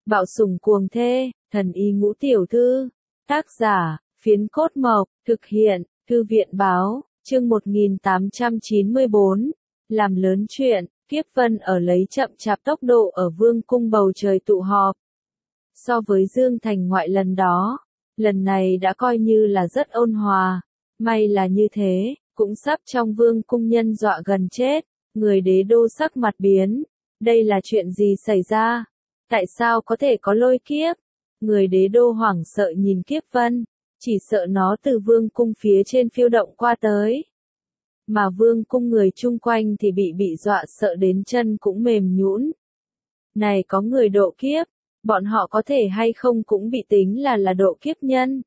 Bạo sủng cuồng thê, thần y ngũ tiểu thư. Tác giả, Phiến Cốt Mộc, thực hiện, Thư viện báo, chương 1894. Làm lớn chuyện, Kiếp Vân ở lấy chậm chạp tốc độ ở vương cung bầu trời tụ họp. So với Dương Thành ngoại lần đó, lần này đã coi như là rất ôn hòa. May là như thế, cũng sắp trong vương cung nhân dọa gần chết, người đế đô sắc mặt biến. Đây là chuyện gì xảy ra? Tại sao có thể có lôi kiếp? Người đế đô hoảng sợ nhìn Kiếp Vân, chỉ sợ nó từ vương cung phía trên phiêu động qua tới. Mà vương cung người chung quanh thì bị dọa sợ đến chân cũng mềm nhũn. Này có người độ kiếp, bọn họ có thể hay không cũng bị tính là độ kiếp nhân.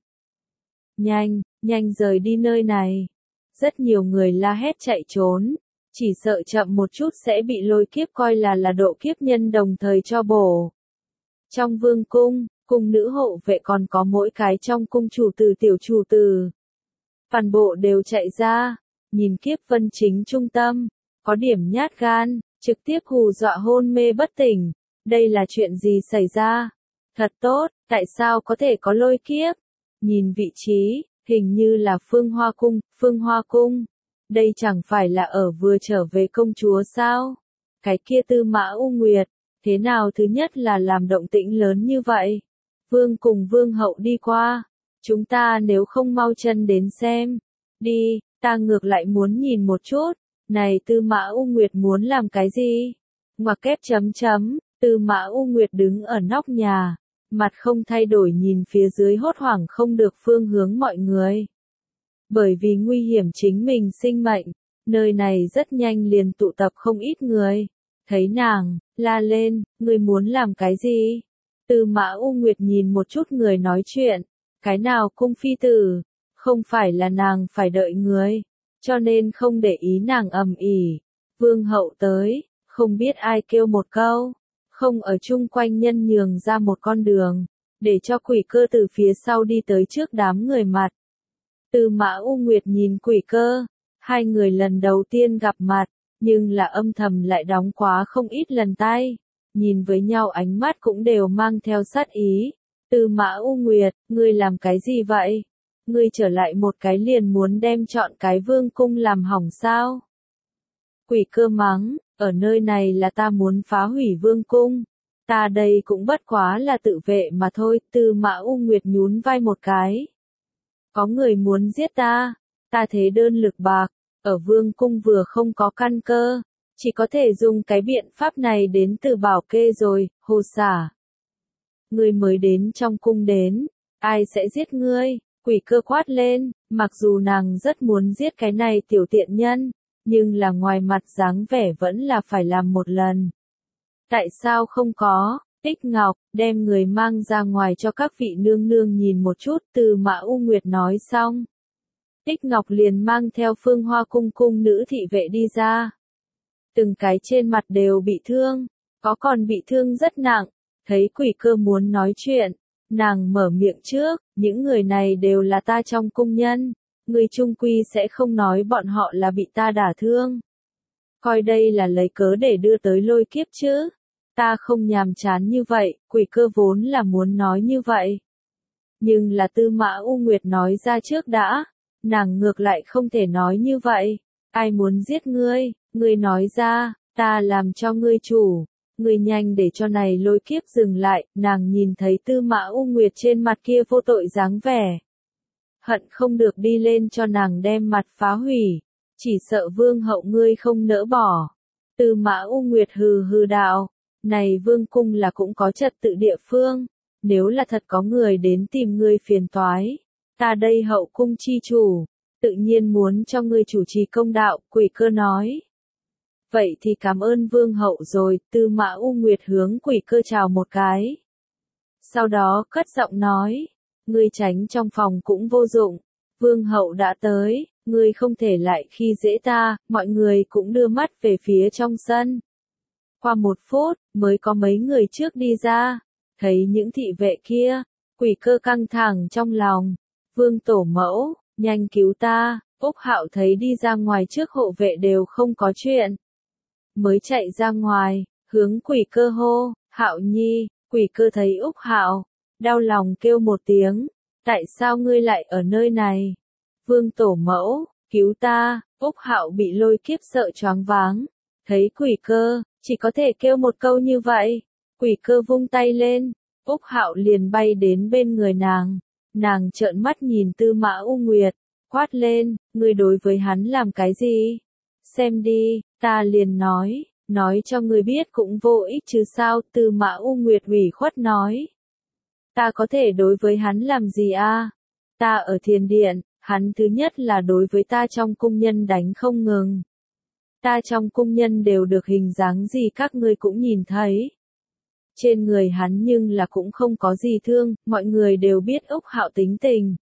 Nhanh rời đi nơi này. Rất nhiều người la hét chạy trốn, chỉ sợ chậm một chút sẽ bị lôi kiếp coi là độ kiếp nhân đồng thời cho bổ. Trong vương cung, cung nữ hộ vệ còn có mỗi cái trong cung chủ tử tiểu chủ tử. Toàn bộ đều chạy ra, nhìn Kiếp Vân chính trung tâm, có điểm nhát gan, trực tiếp hù dọa hôn mê bất tỉnh. Đây là chuyện gì xảy ra? Thật tốt, tại sao có thể có lôi kiếp? Nhìn vị trí, hình như là Phương Hoa Cung. Đây chẳng phải là ở vừa trở về công chúa sao? Cái kia Tư Mã U Nguyệt, thế nào thứ nhất là làm động tĩnh lớn như vậy? Vương cùng vương hậu đi qua, chúng ta nếu không mau chân đến xem. Đi, ta ngược lại muốn nhìn một chút, này Tư Mã U Nguyệt muốn làm cái gì? Ngoặc kép chấm chấm, Tư Mã U Nguyệt đứng ở nóc nhà, mặt không thay đổi nhìn phía dưới hốt hoảng không được phương hướng mọi người. Bởi vì nguy hiểm chính mình sinh mệnh, nơi này rất nhanh liền tụ tập không ít người. Thấy nàng, la lên, ngươi muốn làm cái gì? Tư Mã U Nguyệt nhìn một chút người nói chuyện, cái nào cung phi tử, không phải là nàng phải đợi người, cho nên không để ý nàng ầm ĩ. Vương hậu tới, không biết ai kêu một câu, không ở chung quanh nhân nhường ra một con đường, để cho Quỷ Cơ từ phía sau đi tới trước đám người mặt. Tư Mã U Nguyệt nhìn Quỷ Cơ, hai người lần đầu tiên gặp mặt, nhưng là âm thầm lại đóng quá không ít lần tay, nhìn với nhau ánh mắt cũng đều mang theo sát ý. Tư Mã U Nguyệt, ngươi làm cái gì vậy? Ngươi trở lại một cái liền muốn đem chọn cái vương cung làm hỏng sao? Quỷ Cơ mắng, ở nơi này là ta muốn phá hủy vương cung. Ta đây cũng bất quá là tự vệ mà thôi. Tư Mã U Nguyệt nhún vai một cái. Có người muốn giết ta, ta thế đơn lực bạc, ở vương cung vừa không có căn cơ, chỉ có thể dùng cái biện pháp này đến từ bảo kê rồi, hồ xả. Ngươi mới đến trong cung đến, ai sẽ giết ngươi? Quỷ Cơ quát lên, mặc dù nàng rất muốn giết cái này tiểu tiện nhân, nhưng là ngoài mặt dáng vẻ vẫn là phải làm một lần. Tại sao không có? Tích Ngọc, đem người mang ra ngoài cho các vị nương nương nhìn một chút. Tư Mã U Nguyệt nói xong, Tích Ngọc liền mang theo Phương Hoa Cung cung nữ thị vệ đi ra. Từng cái trên mặt đều bị thương, có còn bị thương rất nặng. Thấy Quỷ Cơ muốn nói chuyện, nàng mở miệng trước, những người này đều là ta trong cung nhân, người trung quy sẽ không nói bọn họ là bị ta đả thương. Coi đây là lấy cớ để đưa tới lôi kiếp chứ. Ta không nhàm chán như vậy, Quỷ Cơ vốn là muốn nói như vậy. Nhưng là Tư Mã U Nguyệt nói ra trước đã, nàng ngược lại không thể nói như vậy. Ai muốn giết ngươi, ngươi nói ra, ta làm cho ngươi chủ. Ngươi nhanh để cho này lôi kiếp dừng lại. Nàng nhìn thấy Tư Mã U Nguyệt trên mặt kia vô tội dáng vẻ, hận không được đi lên cho nàng đem mặt phá hủy. Chỉ sợ vương hậu ngươi không nỡ bỏ. Tư Mã U Nguyệt hừ hừ đạo, này vương cung là cũng có trật tự địa phương, nếu là thật có người đến tìm ngươi phiền toái, ta đây hậu cung chi chủ, tự nhiên muốn cho ngươi chủ trì công đạo. Quỷ Cơ nói. Vậy thì cảm ơn vương hậu rồi. Tư Mã U Nguyệt hướng Quỷ Cơ chào một cái. Sau đó cất giọng nói, ngươi tránh trong phòng cũng vô dụng, vương hậu đã tới, ngươi không thể lại khi dễ ta. Mọi người cũng đưa mắt về phía trong sân. Qua 1 phút, mới có mấy người trước đi ra, thấy những thị vệ kia, Quỷ Cơ căng thẳng trong lòng. Vương tổ mẫu, nhanh cứu ta. Úc Hạo thấy đi ra ngoài trước hộ vệ đều không có chuyện, mới chạy ra ngoài, hướng Quỷ Cơ hô, Hạo Nhi, Quỷ cơ thấy Úc Hạo, đau lòng kêu một tiếng, tại sao ngươi lại ở nơi này? Vương tổ mẫu, cứu ta, Úc Hạo bị lôi kiếp sợ choáng váng, thấy quỷ cơ, chỉ có thể kêu một câu như vậy. Quỷ cơ vung tay lên, Úc Hạo liền bay đến bên người nàng trợn mắt nhìn Tư Mã U Nguyệt, quát lên, ngươi đối với hắn làm cái gì? Xem đi, ta liền nói cho ngươi biết cũng vô ích chứ sao? Tư Mã U Nguyệt ủy khuất nói. Ta có thể đối với hắn làm gì a? Ta ở thiền điện, hắn thứ nhất là đối với ta trong cung nhân đánh không ngừng. Ta trong cung nhân đều được hình dáng gì các ngươi cũng nhìn thấy. Trên người hắn nhưng là cũng không có gì thương, mọi người đều biết Úc Hạo tính tình.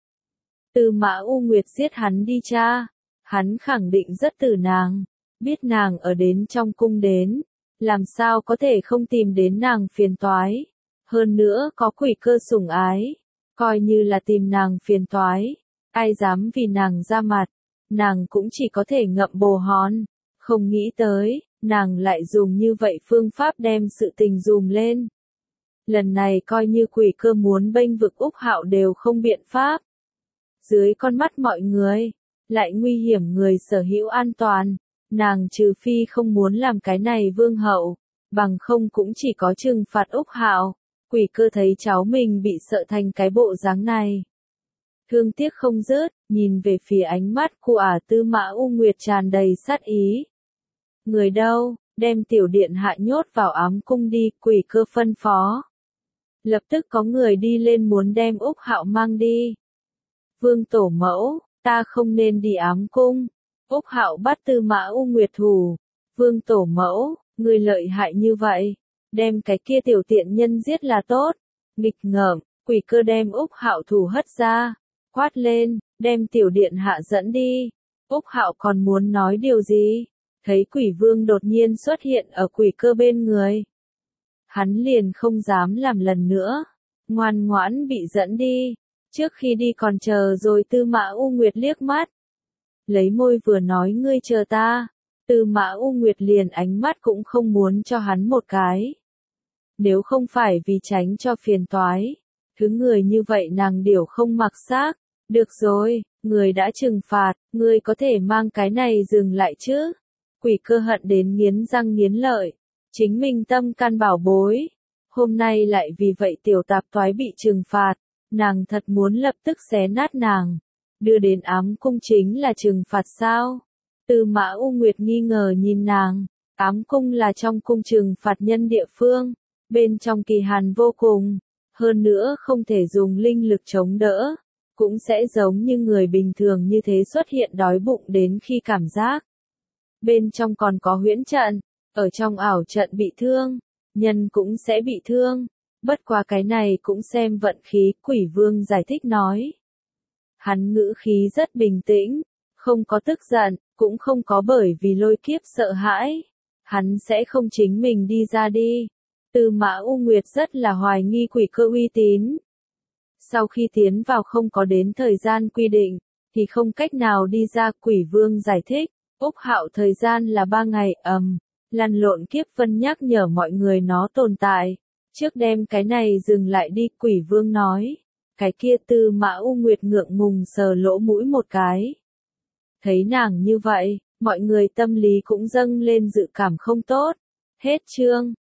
Tư Mã U Nguyệt giết hắn đi cha, hắn khẳng định rất tử nàng, biết nàng ở đến trong cung đến, làm sao có thể không tìm đến nàng phiền toái. Hơn nữa có quỷ cơ sủng ái, coi như là tìm nàng phiền toái, ai dám vì nàng ra mặt, nàng cũng chỉ có thể ngậm bồ hòn. Không nghĩ tới, nàng lại dùng như vậy phương pháp đem sự tình dùm lên. Lần này coi như quỷ cơ muốn bênh vực Úc Hạo đều không biện pháp. Dưới con mắt mọi người, lại nguy hiểm người sở hữu an toàn, nàng trừ phi không muốn làm cái này vương hậu, bằng không cũng chỉ có trừng phạt Úc Hạo. Quỷ cơ thấy cháu mình bị sợ thành cái bộ dáng này. Thương tiếc không dứt, nhìn về phía ánh mắt của Tư Mã U Nguyệt tràn đầy sát ý. Người đâu, đem tiểu điện hạ nhốt vào ám cung đi, quỷ cơ phân phó. Lập tức có người đi lên muốn đem Úc Hạo mang đi. Vương tổ mẫu, ta không nên đi ám cung. Úc Hạo bắt Tư Mã U Nguyệt thủ. Vương tổ mẫu, người lợi hại như vậy, đem cái kia tiểu tiện nhân giết là tốt. Nghịch ngợm, quỷ cơ đem Úc Hạo thủ hất ra, quát lên, đem tiểu điện hạ dẫn đi. Úc Hạo còn muốn nói điều gì? Thấy quỷ vương đột nhiên xuất hiện ở quỷ cơ bên người. Hắn liền không dám làm lần nữa, ngoan ngoãn bị dẫn đi. Trước khi đi còn chờ rồi Tư Mã U Nguyệt liếc mắt. Lấy môi vừa nói ngươi chờ ta, Tư Mã U Nguyệt liền ánh mắt cũng không muốn cho hắn một cái. Nếu không phải vì tránh cho phiền toái, thứ người như vậy nàng điểu không mặc xác. Được rồi, người đã trừng phạt, ngươi có thể mang cái này dừng lại chứ. Quỷ cơ hận đến nghiến răng nghiến lợi, chính mình tâm can bảo bối. Hôm nay lại vì vậy tiểu tạp toái bị trừng phạt, nàng thật muốn lập tức xé nát nàng. Đưa đến ám cung chính là trừng phạt sao? Tư Mã U Nguyệt nghi ngờ nhìn nàng, ám cung là trong cung trừng phạt nhân địa phương, bên trong kỳ hàn vô cùng, hơn nữa không thể dùng linh lực chống đỡ, cũng sẽ giống như người bình thường như thế xuất hiện đói bụng đến khi cảm giác. Bên trong còn có huyễn trận, ở trong ảo trận bị thương, nhân cũng sẽ bị thương, bất quá cái này cũng xem vận khí, quỷ vương giải thích nói. Hắn ngữ khí rất bình tĩnh, không có tức giận, cũng không có bởi vì lôi kiếp sợ hãi, hắn sẽ không chính mình đi ra đi. Tư Mã U Nguyệt rất là hoài nghi quỷ cơ uy tín. Sau khi tiến vào không có đến thời gian quy định, thì không cách nào đi ra, quỷ vương giải thích. Úc Hạo thời gian là 3 ngày, lăn lộn kiếp vân nhắc nhở mọi người nó tồn tại. Trước đem cái này dừng lại đi, quỷ vương nói. Cái kia Tư Mã U Nguyệt ngượng ngùng sờ lỗ mũi một cái. Thấy nàng như vậy, mọi người tâm lý cũng dâng lên dự cảm không tốt. Hết chương.